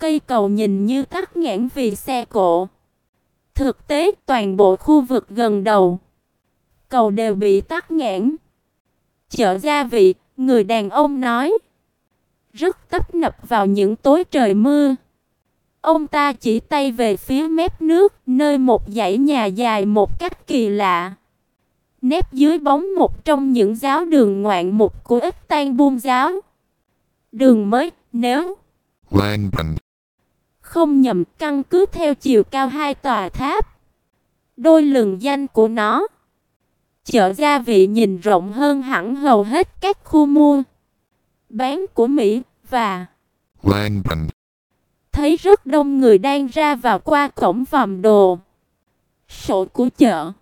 Cây cầu nhìn như tắc nghẽn vì xe cộ. Thực tế toàn bộ khu vực gần đầu cầu đều bị tắc nghẽn. Chợ gia vị, người đàn ông nói. Rất tấp nập vào những tối trời mưa. Ông ta chỉ tay về phía mép nước, nơi một dãy nhà dài một cách kỳ lạ. Nép dưới bóng một trong những giáo đường ngoạn mục của Istanbul giáo. Đường mới, nếu không nhầm, căn cứ theo chiều cao hai tòa tháp, đôi lừng danh của nó. Chợ gia vị nhìn rộng hơn hẳn hầu hết các khu mua bán của Mỹ và thấy rất đông người đang ra vào qua cổng vòm đồ sổ của chợ.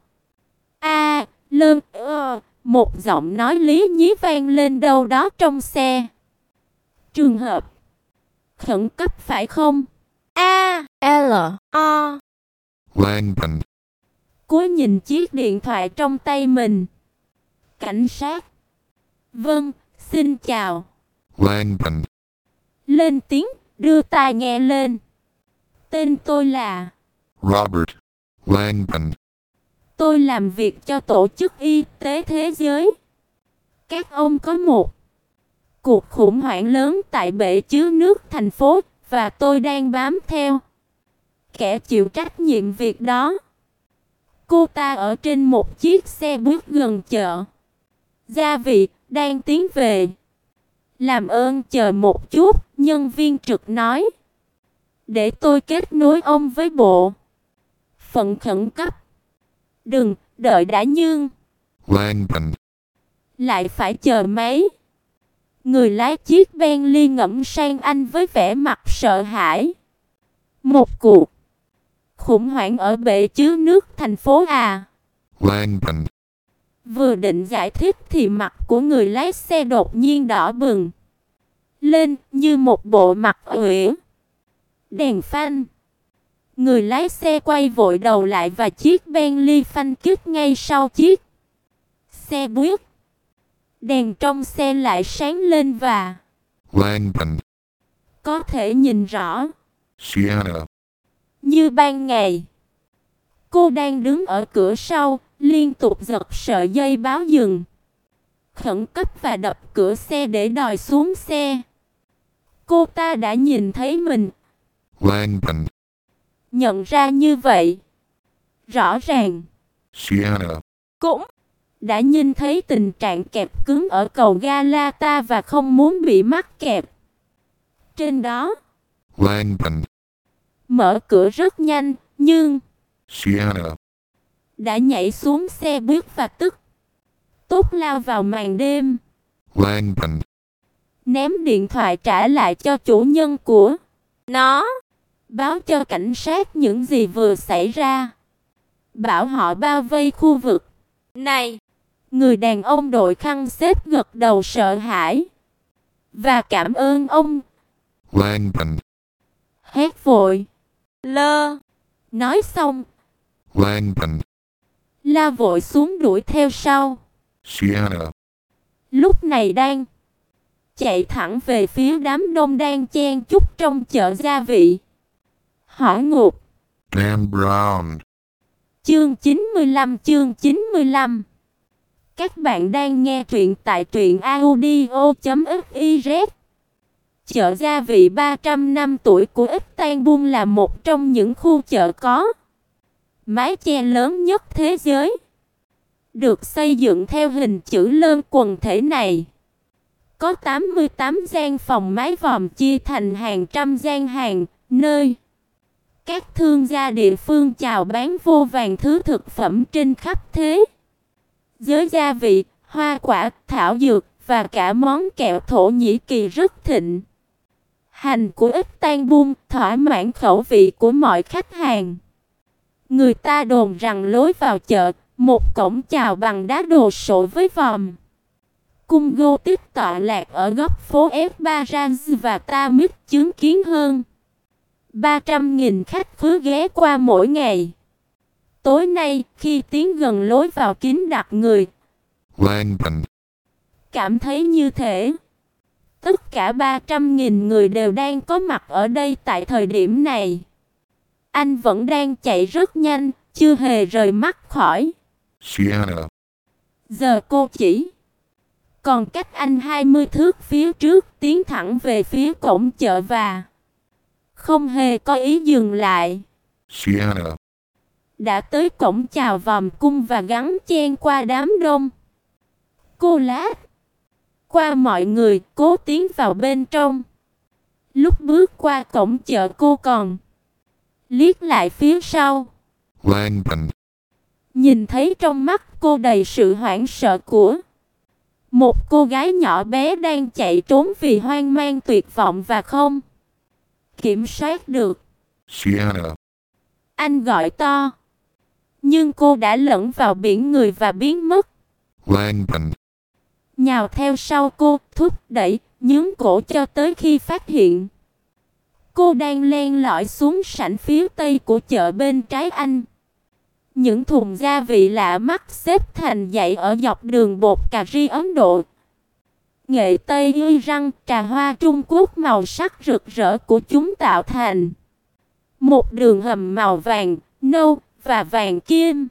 Một giọng nói lý nhí vang lên đâu đó trong xe. Trường hợp khẩn cấp phải không? L-O. Cô nhìn chiếc điện thoại trong tay mình. Cảnh sát. Vâng, xin chào. Lên tiếng, đưa tai nghe lên. Tên tôi là Robert Langdon. Tôi làm việc cho Tổ chức Y tế Thế giới. Các ông có một cuộc khủng hoảng lớn tại bể chứa nước thành phố và tôi đang bám theo kẻ chịu trách nhiệm việc đó. Cô ta ở trên một chiếc xe buýt gần chợ gia vị, đang tiến về. Làm ơn chờ một chút, nhân viên trực nói. Để tôi kết nối ông với bộ phận khẩn cấp. Đừng, đợi đã nhưng Langdon. Lại phải chờ mấy. Người lái chiếc Bentley ngẫm sang anh với vẻ mặt sợ hãi. Một cuộc khủng hoảng ở bể chứa nước thành phố à? Langdon. Vừa định giải thích thì mặt của người lái xe đột nhiên đỏ bừng lên như một bộ mặt uể. Đèn phanh. Người lái xe quay vội đầu lại và chiếc Bentley phanh kít ngay sau chiếc xe buýt. Đèn trong xe lại sáng lên và Langdon. có thể nhìn rõ Sienna. như ban ngày. Cô đang đứng ở cửa sau, liên tục giật sợi dây báo dừng khẩn cấp và đập cửa xe để đòi xuống xe. Cô ta đã nhìn thấy mình. Langdon. Nhận ra như vậy. Rõ ràng. Sienna. Cũng đã nhìn thấy tình trạng kẹp cứng ở cầu Galata và không muốn bị mắc kẹp. Trên đó. Langdon. Mở cửa rất nhanh, nhưng Sienna. đã nhảy xuống xe buýt và tức tốc lao vào màn đêm. Langdon. Ném điện thoại trả lại cho chủ nhân của nó. Báo cho cảnh sát những gì vừa xảy ra. Bảo họ bao vây khu vực này. Người đàn ông đội khăn xếp gật đầu sợ hãi. Và cảm ơn ông. Langdon. Hét vội. Lơ. Nói xong. Langdon. La vội xuống đuổi theo sau. Sienna. Lúc này đang chạy thẳng về phía đám đông đang chen chúc trong chợ gia vị. Hỏa ngục. Dan Brown. Chương 95. Các bạn đang nghe truyện tại truyện audio.fiz. Chợ gia vị 300 năm tuổi của Istanbul là một trong những khu chợ có mái che lớn nhất thế giới. Được xây dựng theo hình chữ lơn quần thể này. Có 88 gian phòng mái vòm chia thành hàng trăm gian hàng, nơi các thương gia địa phương chào bán vô vàn thứ thực phẩm trên khắp thế giới gia vị, hoa quả, thảo dược và cả món kẹo Thổ Nhĩ Kỳ rất thịnh. Hành của Istanbul thỏa mãn khẩu vị của mọi khách hàng. Người ta đồn rằng lối vào chợ, một cổng chào bằng đá đồ sộ với vòm cung Gothic tọa lạc ở góc phố Esbaraz và Tamif chứng kiến hơn 300.000 khách khứa ghé qua mỗi ngày. Tối nay, khi tiến gần lối vào kín đặt người Langdon. cảm thấy như thể Tất cả 300.000 người đều đang có mặt ở đây tại thời điểm này. Anh vẫn đang chạy rất nhanh, chưa hề rời mắt khỏi. Sienna. Giờ cô chỉ còn cách anh 20 thước phía trước, tiến thẳng về phía cổng chợ và không hề có ý dừng lại. Sienna. Đã tới cổng chào vòm cung và gắn chen qua đám đông. Cô lát qua mọi người, cố tiến vào bên trong. Lúc bước qua cổng chợ cô còn liếc lại phía sau. Langdon. Nhìn thấy trong mắt cô đầy sự hoảng sợ của một cô gái nhỏ bé đang chạy trốn vì hoang mang tuyệt vọng và không kiểm soát được. Sienna. Anh gọi to. Nhưng cô đã lẫn vào biển người và biến mất. Langdon. Nhào theo sau cô, thúc đẩy, nhướng cổ cho tới khi phát hiện cô đang len lỏi xuống sảnh phía tây của chợ bên trái anh. Những thùng gia vị lạ mắt xếp thành dãy ở dọc đường bột cà ri Ấn Độ, nghệ Tây Iran, trà hoa Trung Quốc màu sắc rực rỡ của chúng tạo thành một đường hầm màu vàng, nâu và vàng kim.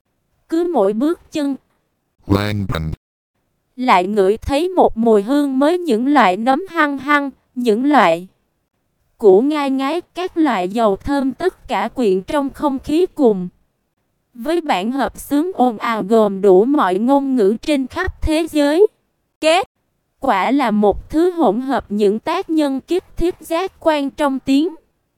Cứ mỗi bước chân, Langdon. lại ngửi thấy một mùi hương mới, những loại nấm hăng hăng, những loại củ ngai ngái, các loại dầu thơm, tất cả quyện trong không khí cùng với bản hợp xướng ồn ào gồm đủ mọi ngôn ngữ trên khắp thế giới. Kết quả là một thứ hỗn hợp những tác nhân kích thích giác quan trong tiếng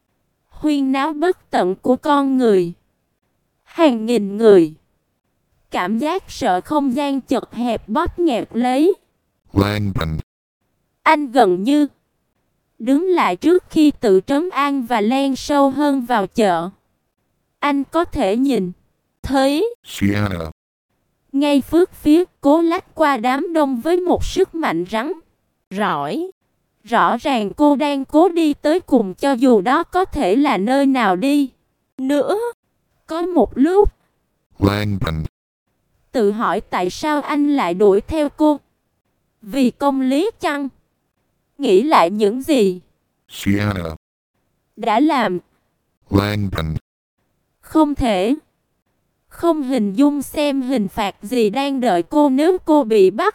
huyên náo bất tận của con người. Hàng nghìn người, cảm giác sợ không gian chật hẹp bóp nghẹt lấy. Langdon. Anh gần như đứng lại trước khi tự trấn an và len sâu hơn vào chợ. Anh có thể nhìn thấy Sienna. ngay phước phía, cố lách qua đám đông với một sức mạnh rắn rỏi. Rõ ràng cô đang cố đi tới cùng, cho dù đó có thể là nơi nào đi nữa. Có một lúc Langdon. tự hỏi tại sao anh lại đuổi theo cô. Vì công lý chăng? Nghĩ lại những gì Sienna. đã làm. Langdon. Không thể không hình dung xem hình phạt gì đang đợi cô nếu cô bị bắt.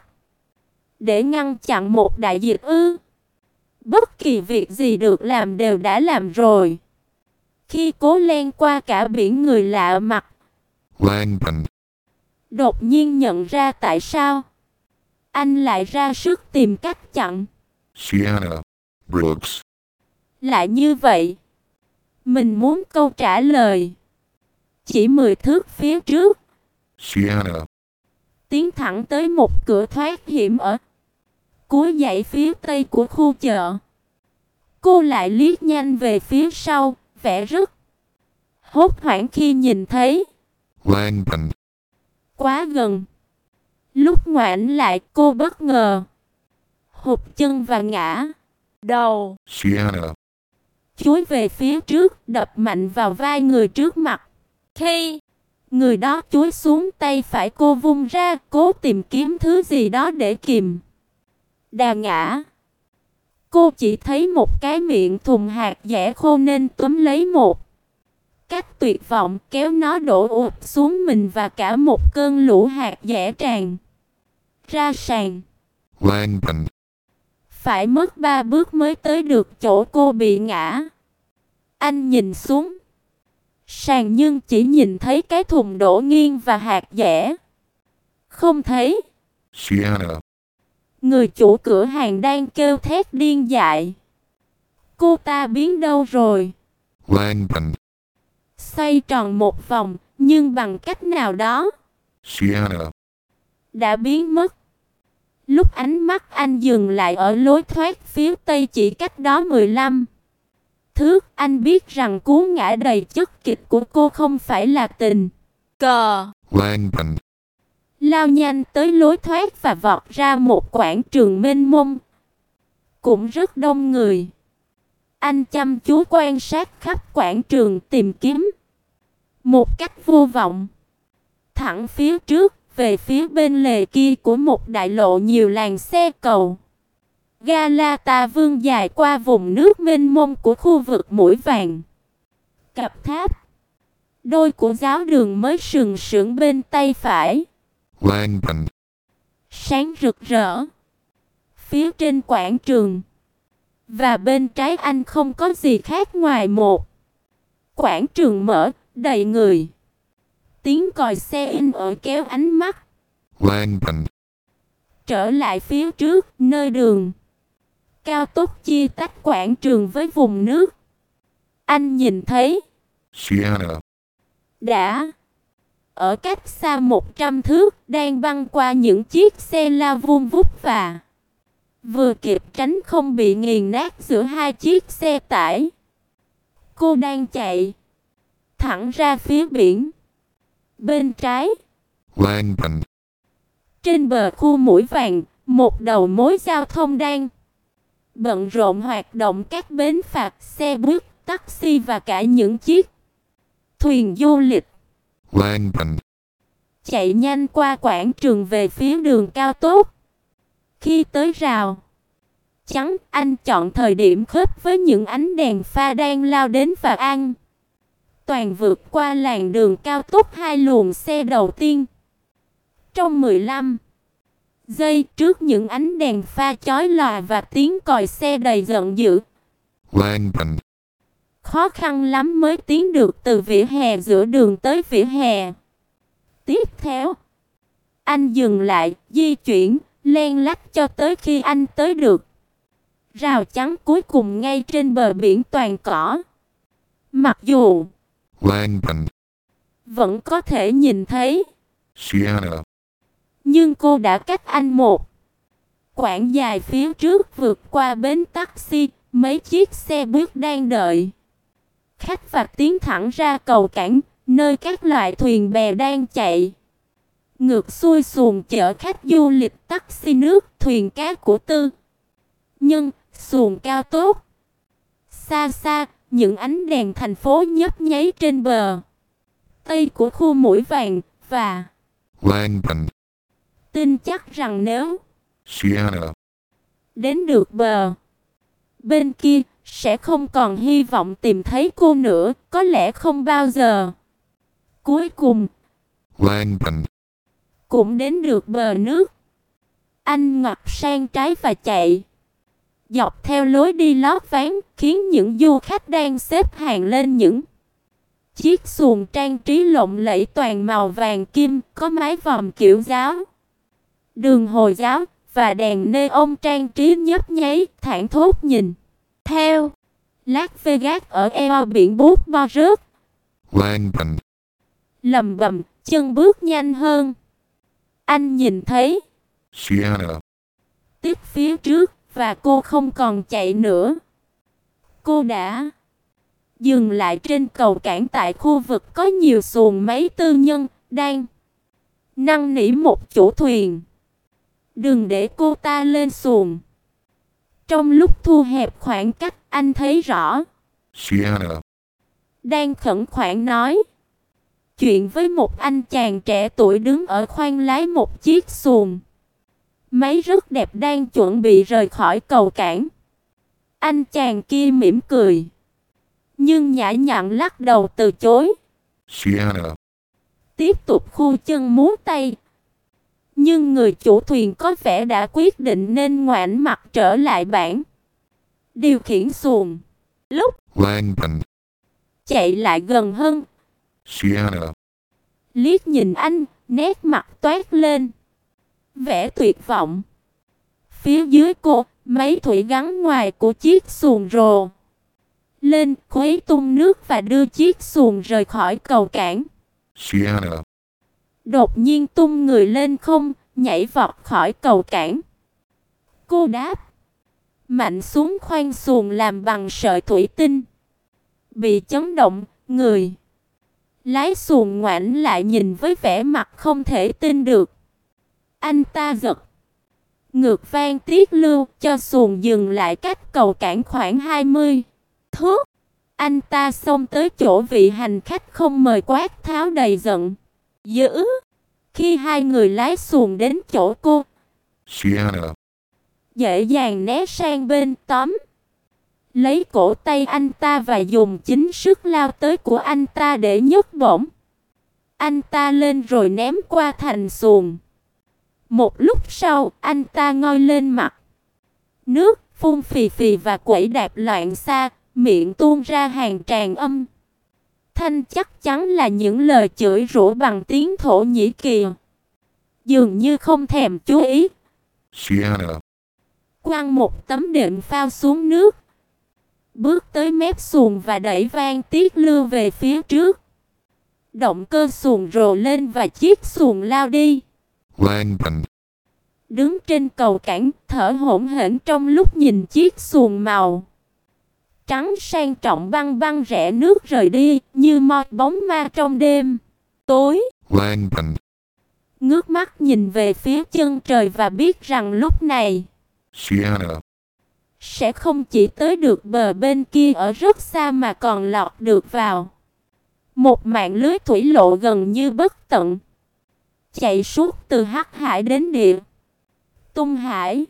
Để ngăn chặn một đại dịch ư? Bất kỳ việc gì được làm đều đã làm rồi. Khi cố len qua cả biển người lạ mặt, Langdon. đột nhiên nhận ra tại sao anh lại ra sức tìm cách chặn. Sienna. Brooks. Lại như vậy, mình muốn câu trả lời. Chỉ 10 thước phía trước, Sienna. tiến thẳng tới một cửa thoát hiểm ở cuối dãy phía tây của khu chợ. Cô lại liếc nhanh về phía sau, vẻ rất hốt hoảng khi nhìn thấy Langdon. quá gần. Lúc ngoảnh lại, cô bất ngờ hụt chân và ngã đầu Sienna. chúi về phía trước, đập mạnh vào vai người trước mặt. Khi người đó chúi xuống, tay phải cô vung ra, cố tìm kiếm thứ gì đó để kìm đà ngã. Cô chỉ thấy một cái miệng thùng hạt dẻ khô nên túm lấy một cách tuyệt vọng, kéo nó đổ ụp xuống mình và cả một cơn lũ hạt dẻ tràn ra sàn. Langdon. Phải mất 3 bước mới tới được chỗ cô bị ngã. Anh nhìn xuống sàn nhưng chỉ nhìn thấy cái thùng đổ nghiêng và hạt dẻ. Không thấy Sienna. người chủ cửa hàng đang kêu thét điên dại. Cô ta biến đâu rồi? Langdon. Xoay tròn một vòng, nhưng bằng cách nào đó Sienna. đã biến mất. Lúc ánh mắt anh dừng lại ở lối thoát phía tây chỉ cách đó 15 thước, anh biết rằng cú ngã đầy chất kịch của cô không phải là tình cờ. Langdon. Lao nhanh tới lối thoát và vọt ra một quảng trường mênh mông, cũng rất đông người. Anh chăm chú quan sát khắp quảng trường, tìm kiếm một cách vô vọng. Thẳng phía trước, về phía bên lề kia của một đại lộ nhiều làn xe cầu Galata Vương dài qua vùng nước mênh mông của khu vực Mũi Vàng. Cặp tháp đôi của giáo đường mới sừng sững bên tay phải, Langban. sáng rực rỡ. Phía trên quảng trường và bên trái anh không có gì khác ngoài một quảng trường mở, đầy người. Tiếng còi xe in ỏi kéo ánh mắt Langban. trở lại phía trước, nơi đường cao tốc chia tách quảng trường với vùng nước. Anh nhìn thấy Sienna. đã ở cách xa 100 thước đang băng qua những chiếc xe lao vun vút và vừa kịp tránh không bị nghiền nát giữa hai chiếc xe tải. Cô đang chạy thẳng ra phía biển. Bên trái, Langban. trên bờ khu Mũi Vàng, một đầu mối giao thông đang bận rộn hoạt động các bến phạt, xe buýt, taxi và cả những chiếc thuyền du lịch Langban. chạy nhanh qua quảng trường về phía đường cao tốc. Khi tới rào chắn, anh chọn thời điểm khớp với những ánh đèn pha đang lao đến và an toàn vượt qua làn đường cao tốc hai luồng xe đầu tiên. Trong 15 giây trước những ánh đèn pha chói lòa và tiếng còi xe đầy giận dữ, Langban. khó khăn lắm mới tiến được từ vỉa hè giữa đường tới vỉa hè. Tiếp theo, anh dừng lại, di chuyển, len lách cho tới khi anh tới được rào chắn cuối cùng ngay trên bờ biển toàn cỏ. Mặc dù Langban. vẫn có thể nhìn thấy, Sienna. nhưng cô đã cách anh một quãng dài phía trước, vượt qua bến taxi, mấy chiếc xe buýt đang đợi khách và tiến thẳng ra cầu cảng, nơi các loại thuyền bè đang chạy ngược xuôi xuồng chở khách du lịch, taxi nước, thuyền cá của tư nhân, xuồng cao tốc. Xa xa, những ánh đèn thành phố nhấp nháy trên bờ tây của khu Mũi Vàng và Langban. tin chắc rằng nếu Sienna. đến được bờ bên kia sẽ không còn hy vọng tìm thấy cô nữa, có lẽ không bao giờ. Cuối cùng Langban. cũng đến được bờ nước. Anh ngoặt sang trái và chạy dọc theo lối đi lót ván, khiến những du khách đang xếp hàng lên những chiếc xuồng trang trí lộng lẫy toàn màu vàng kim, có mái vòm kiểu giáo, đường Hồi giáo và đèn neon trang trí nhấp nháy, thảng thốt nhìn theo. Las Vegas ở eo biển bút bo rớt. Langban. Lầm bầm, chân bước nhanh hơn. Anh nhìn thấy Sienna. tiếp phía trước và cô không còn chạy nữa. Cô đã dừng lại trên cầu cảng tại khu vực có nhiều xuồng máy tư nhân đang năn nỉ một chủ thuyền đừng để cô ta lên xuồng. Trong lúc thu hẹp khoảng cách, anh thấy rõ Sienna. đang khẩn khoản nói chuyện với một anh chàng trẻ tuổi đứng ở khoang lái một chiếc xuồng máy rất đẹp đang chuẩn bị rời khỏi cầu cảng. Anh chàng kia mỉm cười, nhưng nhã nhặn lắc đầu từ chối. Sienna. Tiếp tục khu chân múa tay. Nhưng người chủ thuyền có vẻ đã quyết định nên ngoảnh mặt trở lại bảng điều khiển xuồng. Lúc Langban. chạy lại gần hơn, Sienna. liếc nhìn anh, nét mặt toát lên vẻ tuyệt vọng. Phía dưới cô, mấy thủy gắn ngoài của chiếc xuồng rồ lên, khuấy tung nước và đưa chiếc xuồng rời khỏi cầu cảng. Sienna. Đột nhiên tung người lên không, nhảy vọt khỏi cầu cảng. Cô đáp mạnh xuống khoang xuồng làm bằng sợi thủy tinh. Bị chấn động, người lái xuồng ngoảnh lại nhìn với vẻ mặt không thể tin được. Anh ta giật ngược van tiết lưu cho xuồng dừng lại cách cầu cảng khoảng 20 thước. Anh ta xông tới chỗ vị hành khách không mời quát tháo đầy giận dữ. Khi hai người lái xuồng đến chỗ cô, Sienna. dễ dàng né sang bên tóm, lấy cổ tay anh ta và dùng chính sức lao tới của anh ta để nhấc bổng anh ta lên rồi ném qua thành xuồng. Một lúc sau, anh ta ngoi lên mặt nước, phun phì phì và quẩy đạp loạn xạ, miệng tuôn ra hàng tràng âm thanh, chắc chắn là những lời chửi rủa bằng tiếng Thổ Nhĩ Kỳ. Dường như không thèm chú ý, Sienna, quăng một tấm đệm phao xuống nước, bước tới mép xuồng và đẩy van tiết lưu về phía trước. Động cơ xuồng rồ lên và chiếc xuồng lao đi. Langdon, Đứng trên cầu cảng, thở hổn hển trong lúc nhìn chiếc xuồng màu trắng sang trọng băng băng rẽ nước rời đi, như một bóng ma trong đêm tối. Langdon, Ngước mắt nhìn về phía chân trời và biết rằng lúc này Sienna, sẽ không chỉ tới được bờ bên kia ở rất xa mà còn lọt được vào một mạng lưới thủy lộ gần như bất tận, chạy suốt từ Hắc Hải đến Địa Tung Hải.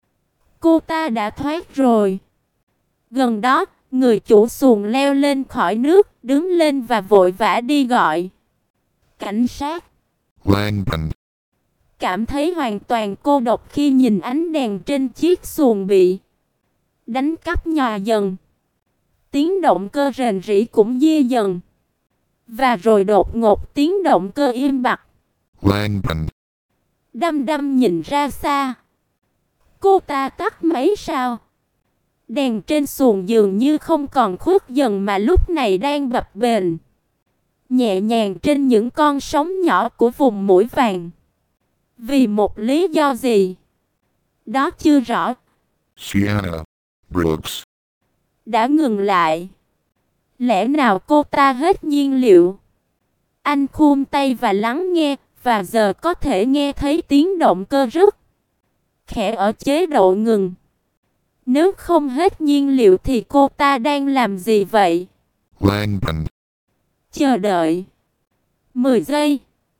Cô ta đã thoát rồi. Gần đó, người chủ xuồng leo lên khỏi nước, đứng lên và vội vã đi gọi cảnh sát. Langdon, Cảm thấy hoàn toàn cô độc khi nhìn ánh đèn trên chiếc xuồng bị đánh cắp nhòa dần. Tiếng động cơ rền rĩ cũng dia dần. Và rồi đột ngột tiếng động cơ im bặt. Langdon, Đăm đăm nhìn ra xa. Cô ta tắt máy sao? Đèn trên xuồng dường như không còn khuất dần mà lúc này đang bập bềnh nhẹ nhàng trên những con sóng nhỏ của vùng Mũi Vàng. Vì một lý do gì đó chưa rõ, Sienna, Brooks, đã ngừng lại. Lẽ nào cô ta hết nhiên liệu? Anh khum tay và lắng nghe, và giờ có thể nghe thấy tiếng động cơ rất khẽ ở chế độ ngừng. Nếu không hết nhiên liệu thì cô ta đang làm gì vậy? Langdon, Chờ đợi 10 giây,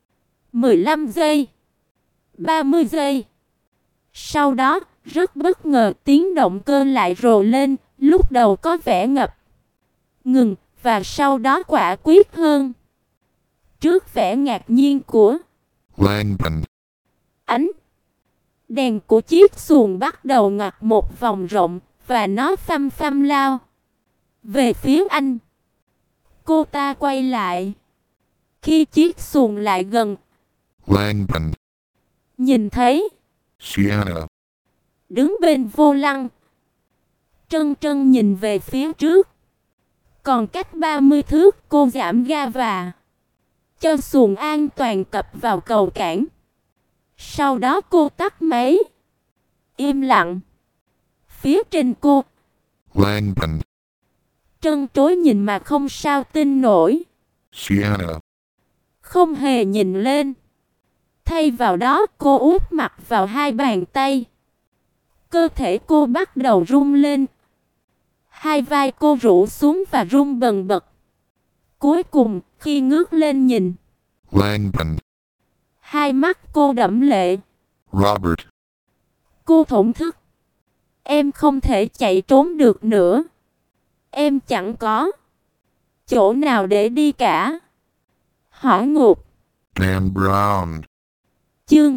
15 giây, 30 giây. Sau đó, rất bất ngờ tiếng động cơ lại rồ lên, lúc đầu có vẻ ngập ngừng, và sau đó quả quyết hơn. Trước vẻ ngạc nhiên của Langdon, ánh đèn của chiếc xuồng bắt đầu ngoặt một vòng rộng, và nó phăm phăm lao về phía anh. Cô ta quay lại. Khi chiếc xuồng lại gần, Langdon, nhìn thấy Sienna, đứng bên vô lăng, trân trân nhìn về phía trước. Còn cách 30 thước, cô giảm ga và cho xuồng an toàn cập vào cầu cảng. Sau đó cô tắt máy. Im lặng. Phía trên cô, Langdon, trân trối nhìn mà không sao tin nổi. Sienna, Không hề nhìn lên. Thay vào đó, cô úp mặt vào hai bàn tay. Cơ thể cô bắt đầu rung lên. Hai vai cô rũ xuống và rung bần bật. Cuối cùng, khi ngước lên nhìn, Langdon, hai mắt cô đẫm lệ. Robert, Cô thổn thức. Em không thể chạy trốn được nữa. Em chẳng có chỗ nào để đi cả. Hỏa ngục. Dan Brown, Chương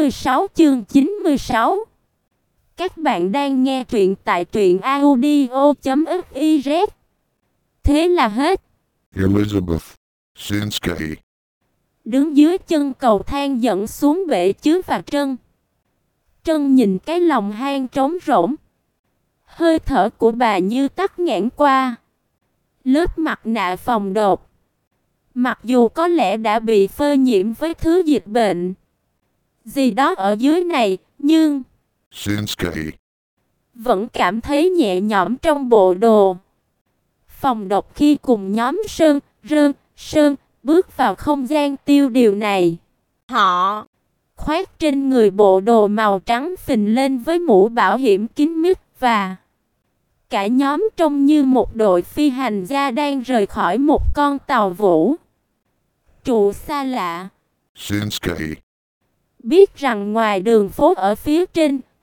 96. Các bạn đang nghe truyện tại truyệnaudio.fiz. Thế là hết. Elizabeth, Sinsky, Đứng dưới chân cầu thang dẫn xuống bể chứa và Trân nhìn cái lòng hang trống rỗng. Hơi thở của bà như tắc nghẽn qua lớp mặt nạ phòng độc. Mặc dù có lẽ đã bị phơi nhiễm với thứ dịch bệnh gì đó ở dưới này, nhưng Sinsky, vẫn cảm thấy nhẹ nhõm trong bộ đồ phòng độc khi cùng nhóm Sơn bước vào không gian tiêu điều này. Họ khoác trên người bộ đồ màu trắng phình lên với mũ bảo hiểm kín mít, và cả nhóm trông như một đội phi hành gia đang rời khỏi một con tàu vũ trụ xa lạ. Sinsky, Biết rằng ngoài đường phố ở phía trên,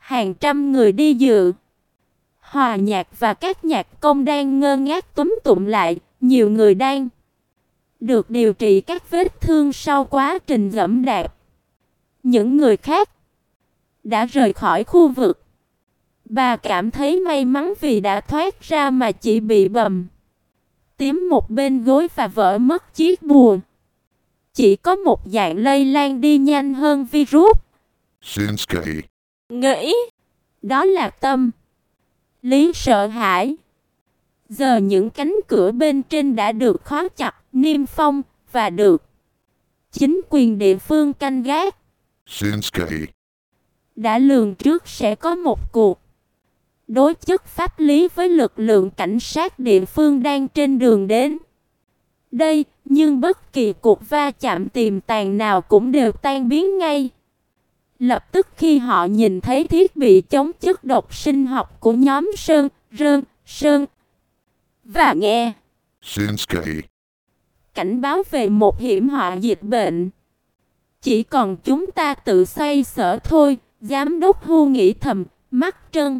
Hàng trăm người đi dự hòa nhạc và các nhạc công đang ngơ ngác túm tụm lại, nhiều người đang được điều trị các vết thương sau quá trình giẫm đạp. Những người khác đã rời khỏi khu vực. Bà cảm thấy may mắn vì đã thoát ra mà chỉ bị bầm tím một bên gối và vỡ mất chiếc bùa. Chỉ có một dạng lây lan đi nhanh hơn virus. Shinsuke. Nghĩ đó là tâm lý sợ hãi. Giờ những cánh cửa bên trên đã được khóa chặt, niêm phong và được chính quyền địa phương canh gác. Shinsuke. Đã lường trước sẽ có một cuộc đối chất pháp lý với lực lượng cảnh sát địa phương đang trên đường đến đây, nhưng bất kỳ cuộc va chạm tiềm tàng nào cũng đều tan biến ngay. Lập tức khi họ nhìn thấy thiết bị chống chất độc sinh học của nhóm Sơn và nghe Shinsuke. cảnh báo về một hiểm họa dịch bệnh. Chỉ còn chúng ta tự xoay sở thôi, giám đốc Hu nghĩ thầm, mắt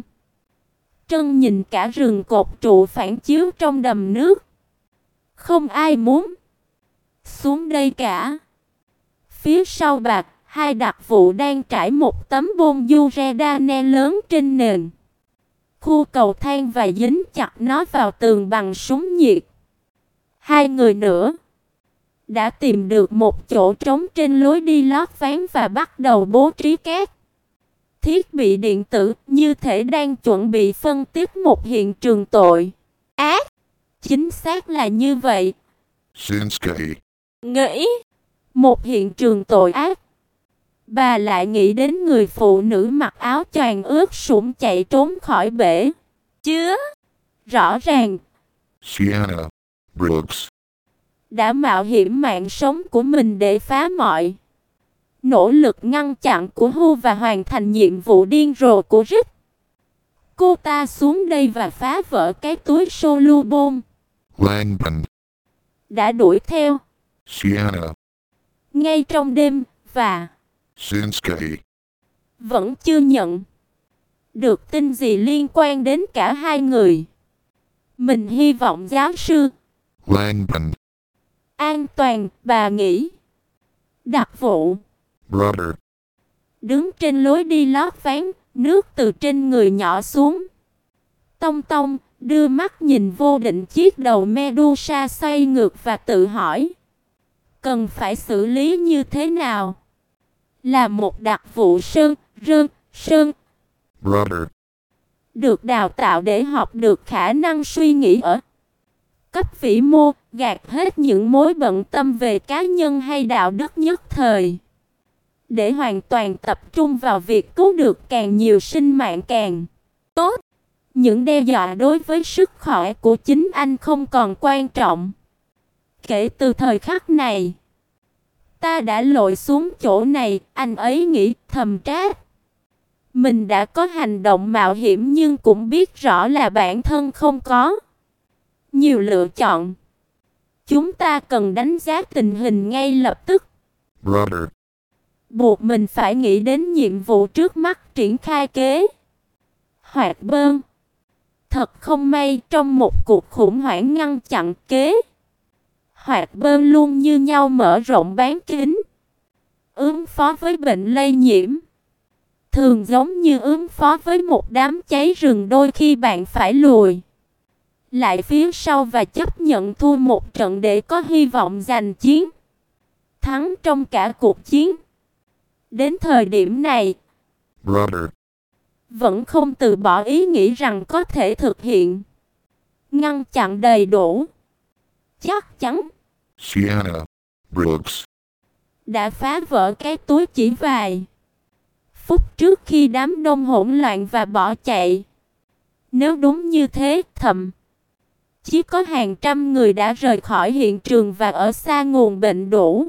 Trân nhìn cả rừng cột trụ phản chiếu trong đầm nước. Không ai muốn xuống đây cả. Phía sau bạc, hai đặc vụ đang trải một tấm bông Duredane lớn trên nền khu cầu thang và dính chặt nó vào tường bằng súng nhiệt. Hai người nữa đã tìm được một chỗ trống trên lối đi lót ván và bắt đầu bố trí các thiết bị điện tử, như thể đang chuẩn bị phân tích một hiện trường tội ác. Chính xác là như vậy. Shinsuke. Nghĩ một hiện trường tội ác. Bà lại nghĩ đến người phụ nữ mặc áo choàng ướt sũng chạy trốn khỏi bể chứa. Rõ ràng Sienna Brooks đã mạo hiểm mạng sống của mình để phá mọi nỗ lực ngăn chặn của Hu và hoàn thành nhiệm vụ điên rồ của Rick. Cô ta xuống đây và phá vỡ cái túi Solubon. Langdon Đã đuổi theo Sienna ngay trong đêm và Shinsuke. vẫn chưa nhận được tin gì liên quan đến cả hai người. Mình hy vọng giáo sư Langdon an toàn, bà nghĩ. Đặc vụ Brother đứng trên lối đi lót ván, nước từ trên người nhỏ xuống. Tông tông đưa mắt nhìn vô định chiếc đầu Medusa xoay ngược và tự hỏi cần phải xử lý như thế nào. Là một đặc vụ Sơn Brother được đào tạo để học được khả năng suy nghĩ ở cấp vĩ mô, gạt hết những mối bận tâm về cá nhân hay đạo đức nhất thời, để hoàn toàn tập trung vào việc cứu được càng nhiều sinh mạng càng tốt. Những đe dọa đối với sức khỏe của chính anh không còn quan trọng. Kể từ thời khắc này, ta đã lội xuống chỗ này, anh ấy nghĩ thầm trách. Mình đã có hành động mạo hiểm nhưng cũng biết rõ là bản thân không có nhiều lựa chọn. Chúng ta cần đánh giá tình hình ngay lập tức. Brother Buộc mình phải nghĩ đến nhiệm vụ trước mắt, triển khai kế hoạch bơn. Thật không may, trong một cuộc khủng hoảng ngăn chặn, kế hoạch bơn luôn như nhau mở rộng bán kính. Ứng phó với bệnh lây nhiễm thường giống như ứng phó với một đám cháy rừng, đôi khi bạn phải lùi lại phía sau và chấp nhận thua một trận để có hy vọng giành chiến thắng trong cả cuộc chiến. Đến thời điểm này, Brother vẫn không từ bỏ ý nghĩ rằng có thể thực hiện ngăn chặn đầy đủ. Chắc chắn Sienna Brooks đã phá vỡ cái túi chỉ vài phút trước khi đám đông hỗn loạn và bỏ chạy. Nếu đúng như thế, thậm chí có hàng trăm người đã rời khỏi hiện trường và ở xa nguồn bệnh đủ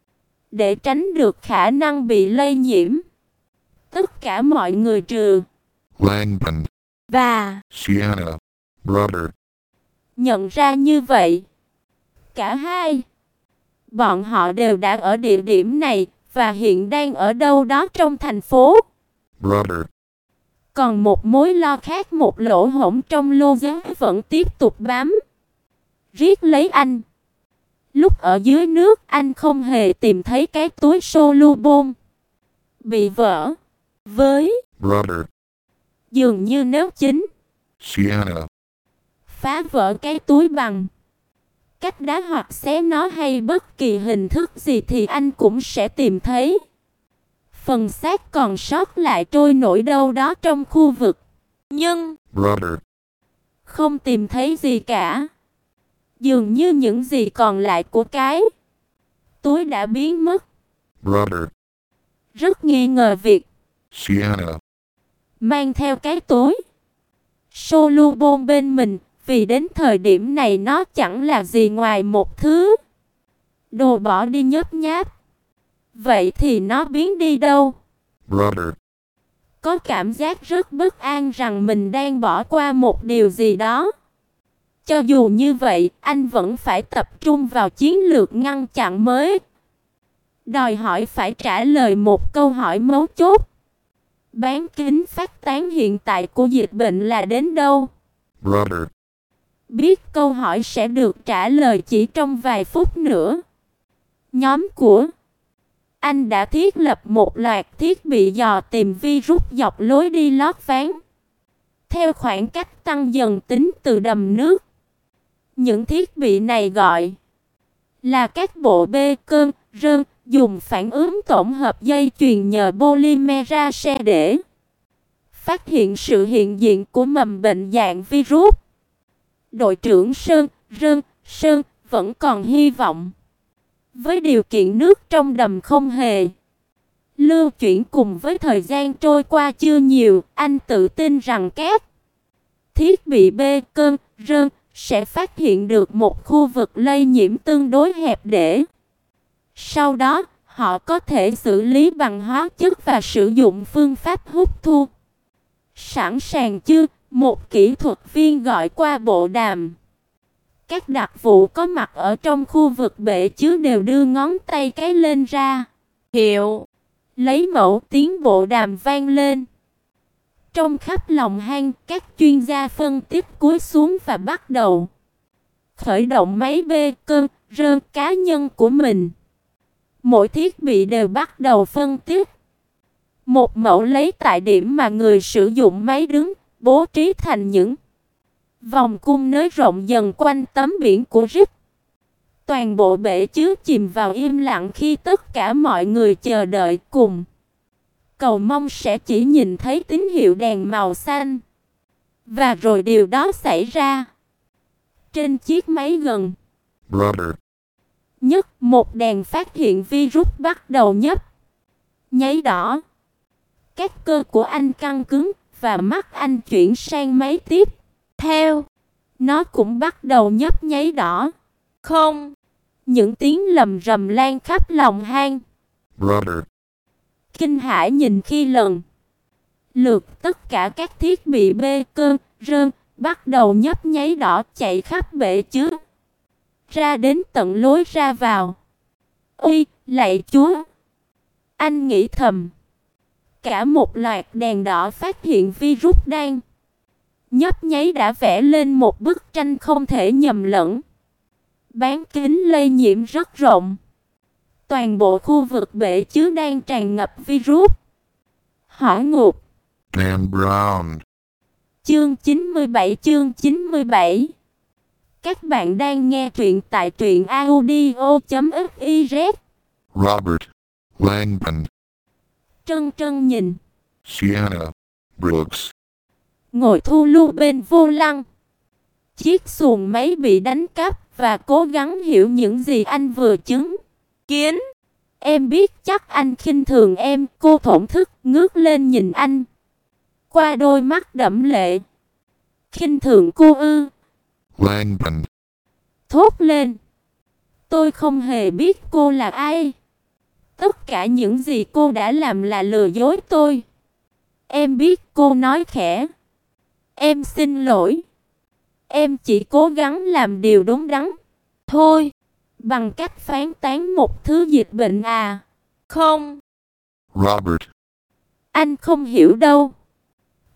để tránh được khả năng bị lây nhiễm. Tất cả mọi người trừ Langdon và Sienna Brother nhận ra như vậy. Cả hai bọn họ đều đã ở địa điểm này và hiện đang ở đâu đó trong thành phố. Brother Còn một mối lo khác, một lỗ hổng trong lô giới vẫn tiếp tục bám riết lấy anh. Lúc ở dưới nước, anh không hề tìm thấy cái túi soluble bị vỡ. Với Brother. dường như nếu chính Sienna. phá vỡ cái túi bằng cách đá hoặc xé nó hay bất kỳ hình thức gì thì anh cũng sẽ tìm thấy phần xác còn sót lại trôi nổi đâu đó trong khu vực. Nhưng Brother. không tìm thấy gì cả. Dường như những gì còn lại của cái túi đã biến mất. Brother. Rất nghi ngờ việc Sienna. mang theo cái túi soluble bên mình, vì đến thời điểm này nó chẳng là gì ngoài một thứ đồ bỏ đi nhớp nháp. Vậy thì nó biến đi đâu? Brother. Có cảm giác rất bất an rằng mình đang bỏ qua một điều gì đó. Cho dù như vậy, anh vẫn phải tập trung vào chiến lược ngăn chặn mới. Đòi hỏi phải trả lời một câu hỏi mấu chốt. Bán kính phát tán hiện tại của dịch bệnh là đến đâu? Brother. Biết câu hỏi sẽ được trả lời chỉ trong vài phút nữa. Nhóm của anh đã thiết lập một loạt thiết bị dò tìm virus dọc lối đi lót ván, theo khoảng cách tăng dần tính từ đầm nước. Những thiết bị này gọi là các bộ bê cơn rơn, dùng phản ứng tổng hợp dây chuyền nhờ polymerase để phát hiện sự hiện diện của mầm bệnh dạng virus. Đội trưởng Sơn vẫn còn hy vọng. Với điều kiện nước trong đầm không hề lưu chuyển cùng với thời gian trôi qua chưa nhiều, anh tự tin rằng các thiết bị bê cơn rơn sẽ phát hiện được một khu vực lây nhiễm tương đối hẹp để sau đó họ có thể xử lý bằng hóa chất và sử dụng phương pháp hút thu. Sẵn sàng chưa? Một kỹ thuật viên gọi qua bộ đàm. Các đặc vụ có mặt ở trong khu vực bể chứa đều đưa ngón tay cái lên ra hiệu. Lấy mẫu, tiếng bộ đàm vang lên. Trong khắp lòng hang, các chuyên gia phân tích cúi xuống và bắt đầu khởi động máy bê cơn rơn cá nhân của mình. Mỗi thiết bị đều bắt đầu phân tích một mẫu lấy tại điểm mà người sử dụng máy đứng, bố trí thành những vòng cung nới rộng dần quanh tấm biển của RIP. Toàn bộ bể chứa chìm vào im lặng khi tất cả mọi người chờ đợi cùng cầu mong sẽ chỉ nhìn thấy tín hiệu đèn màu xanh. Và rồi điều đó xảy ra. Trên chiếc máy gần Brother. nhất, một đèn phát hiện virus bắt đầu nhấp nháy đỏ. Các cơ của anh căng cứng và mắt anh chuyển sang máy tiếp theo. Nó cũng bắt đầu nhấp nháy đỏ. Không. Những tiếng lầm rầm lan khắp lòng hang. Brother. Kinh hãi nhìn khi lần lượt tất cả các thiết bị bê cơn rơn bắt đầu nhấp nháy đỏ chạy khắp bể chứa, ra đến tận lối ra vào. Ôi, lạy Chúa! Anh nghĩ thầm. Cả một loạt đèn đỏ phát hiện virus đang nhấp nháy đã vẽ lên một bức tranh không thể nhầm lẫn. Bán kính lây nhiễm rất rộng. Toàn bộ khu vực bể chứa đang tràn ngập virus. Hỏa ngục. Dan Brown. Chương 97. Các bạn đang nghe truyện tại truyện audio.fiz. Robert Langdon. Trân nhìn Sienna Brooks. ngồi thu lưu bên vô lăng chiếc xuồng máy bị đánh cắp và cố gắng hiểu những gì anh vừa chứng kiến. Em biết chắc anh khinh thường em, cô thổn thức ngước lên nhìn anh qua đôi mắt đẫm lệ. Khinh thường cô ư? Langdon. Thốt lên. Tôi không hề biết cô là ai. Tất cả những gì cô đã làm là lừa dối tôi. Em biết, cô nói khẽ. Em xin lỗi. Em chỉ cố gắng làm điều đúng đắn thôi, bằng cách phán tán một thứ dịch bệnh à? Không. Robert. Anh không hiểu đâu.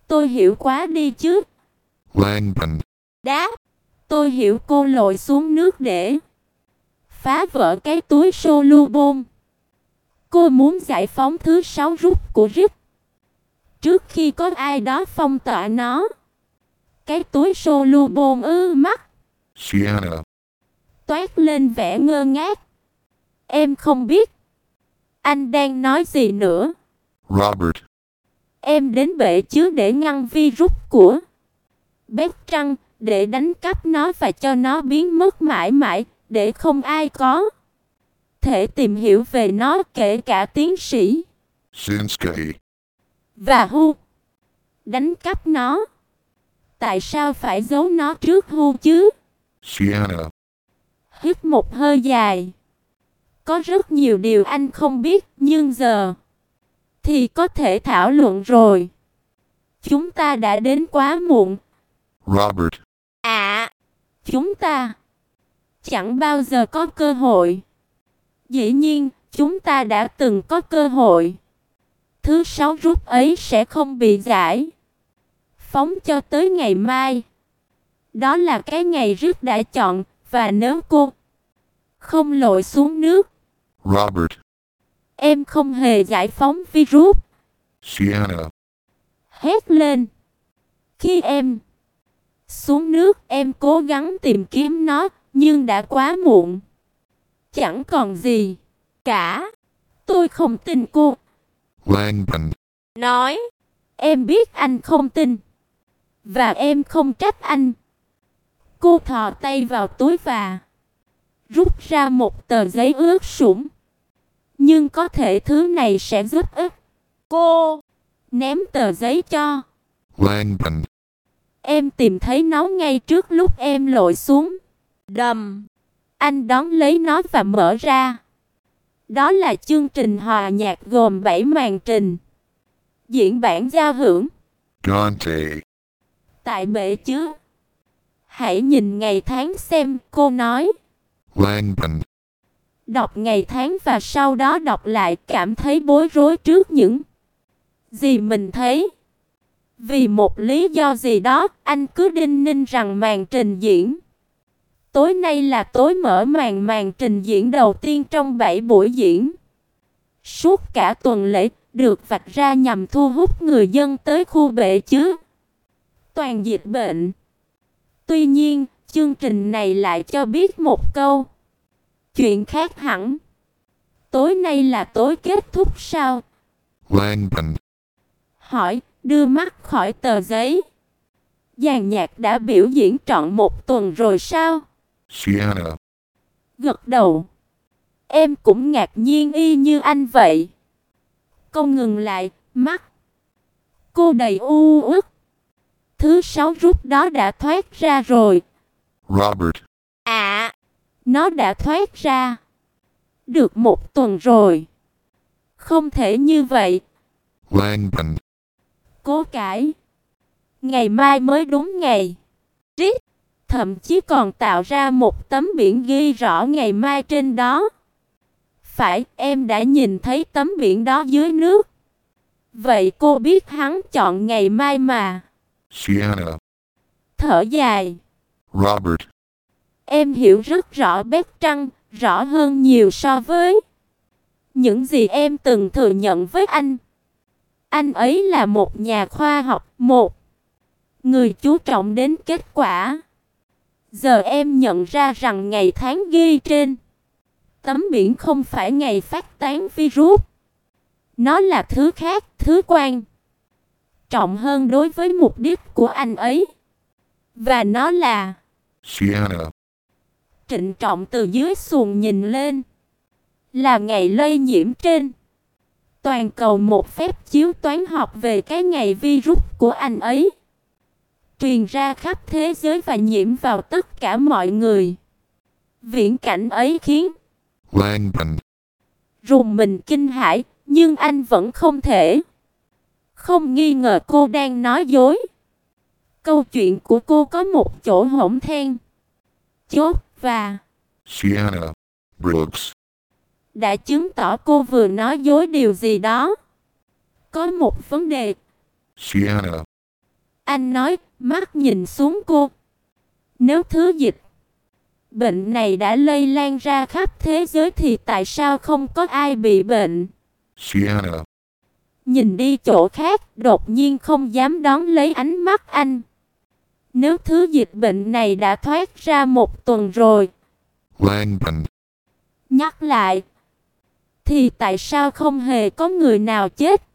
Tôi hiểu quá đi chứ. Langban. Đáp. Tôi hiểu. Cô lội xuống nước để phá vỡ cái túi soluble. Cô muốn giải phóng thứ 6 rút của Rip trước khi có ai đó phong tỏa nó. Cái túi soluble mắt Sienna. toát lên vẻ ngơ ngác. Em không biết anh đang nói gì nữa. Robert. Em đến bể chứa để ngăn virus của Bertrand, để đánh cắp nó và cho nó biến mất mãi mãi, để không ai có thể tìm hiểu về nó, kể cả tiến sĩ Shinsky. và Hu. Đánh cắp nó. Tại sao phải giấu nó trước Hu chứ? Sienna. Hít một hơi dài. Có rất nhiều điều anh không biết, nhưng giờ thì có thể thảo luận rồi. Chúng ta đã đến quá muộn. Robert. Chúng ta chẳng bao giờ có cơ hội. Dĩ nhiên, chúng ta đã từng có cơ hội. Thứ 6 rút ấy sẽ không bị giải phóng cho tới ngày mai. Đó là cái ngày Rick đã chọn, và nếu cô không lội xuống nước, Robert. em không hề giải phóng virus. Sienna. Hét lên. Khi em xuống nước, em cố gắng tìm kiếm nó, nhưng đã quá muộn. Chẳng còn gì cả. Tôi không tin cô. Langban. Nói. Em biết anh không tin, và em không trách anh. Cô thò tay vào túi và rút ra một tờ giấy ướt sũng. Nhưng có thể thứ này sẽ giúp ích. Cô ném tờ giấy cho. Langban. Em tìm thấy nó ngay trước lúc em lội xuống. Đầm. Anh đón lấy nó và mở ra. Đó là chương trình hòa nhạc gồm 7 màn trình diễn bản giao hưởng Dante. tại bể chứa. Hãy nhìn ngày tháng xem, cô nói. Langban. Đọc ngày tháng và sau đó đọc lại, cảm thấy bối rối trước những gì mình thấy. Vì một lý do gì đó, anh cứ đinh ninh rằng màn trình diễn tối nay là tối mở màn trình diễn đầu tiên trong 7 buổi diễn. Suốt cả tuần lễ được vạch ra nhằm thu hút người dân tới khu bể chứa toàn dịch bệnh. Tuy nhiên, chương trình này lại cho biết một câu chuyện khác hẳn. Tối nay là tối kết thúc sao? Langban. Hỏi, đưa mắt khỏi tờ giấy. Dàn nhạc đã biểu diễn trọn một tuần rồi sao? Sienna. Gật đầu. Em cũng ngạc nhiên y như anh vậy. Cô ngừng lại, mắt cô đầy u uất. Thứ 6 rút đó đã thoát ra rồi. Robert. Nó đã thoát ra được một tuần rồi. Không thể như vậy. Langban. Cố cãi. Ngày mai mới đúng ngày. Rít. Thậm chí còn tạo ra một tấm biển ghi rõ ngày mai trên đó. Phải, em đã nhìn thấy tấm biển đó dưới nước. Vậy cô biết hắn chọn ngày mai mà. Sienna. Thở dài. Robert. Em hiểu rất rõ Bertrand, rõ hơn nhiều so với những gì em từng thừa nhận với anh. Anh ấy là một nhà khoa học, một người chú trọng đến kết quả. Giờ em nhận ra rằng ngày tháng ghi trên tấm biển không phải ngày phát tán virus. Nó là thứ khác, thứ quan trọng hơn đối với mục đích của anh ấy. Và nó là... Sienna. Trịnh trọng từ dưới xuồng nhìn lên. Là ngày lây nhiễm trên toàn cầu, một phép chiếu toán học về cái ngày virus của anh ấy truyền ra khắp thế giới và nhiễm vào tất cả mọi người. Viễn cảnh ấy khiến Langban. rùng mình kinh hãi, nhưng anh vẫn không nghi ngờ cô đang nói dối. Câu chuyện của cô có một chỗ hổng then chốt và Sienna. Brooks. đã chứng tỏ cô vừa nói dối điều gì đó. Có một vấn đề. Sienna. Anh nói, mắt nhìn xuống cô. Nếu thứ dịch bệnh này đã lây lan ra khắp thế giới thì tại sao không có ai bị bệnh? Sienna, Nhìn đi chỗ khác, đột nhiên không dám đón lấy ánh mắt anh. Nếu thứ dịch bệnh này đã thoát ra 1 tuần rồi, Langdon, nhắc lại, thì tại sao không hề có người nào chết?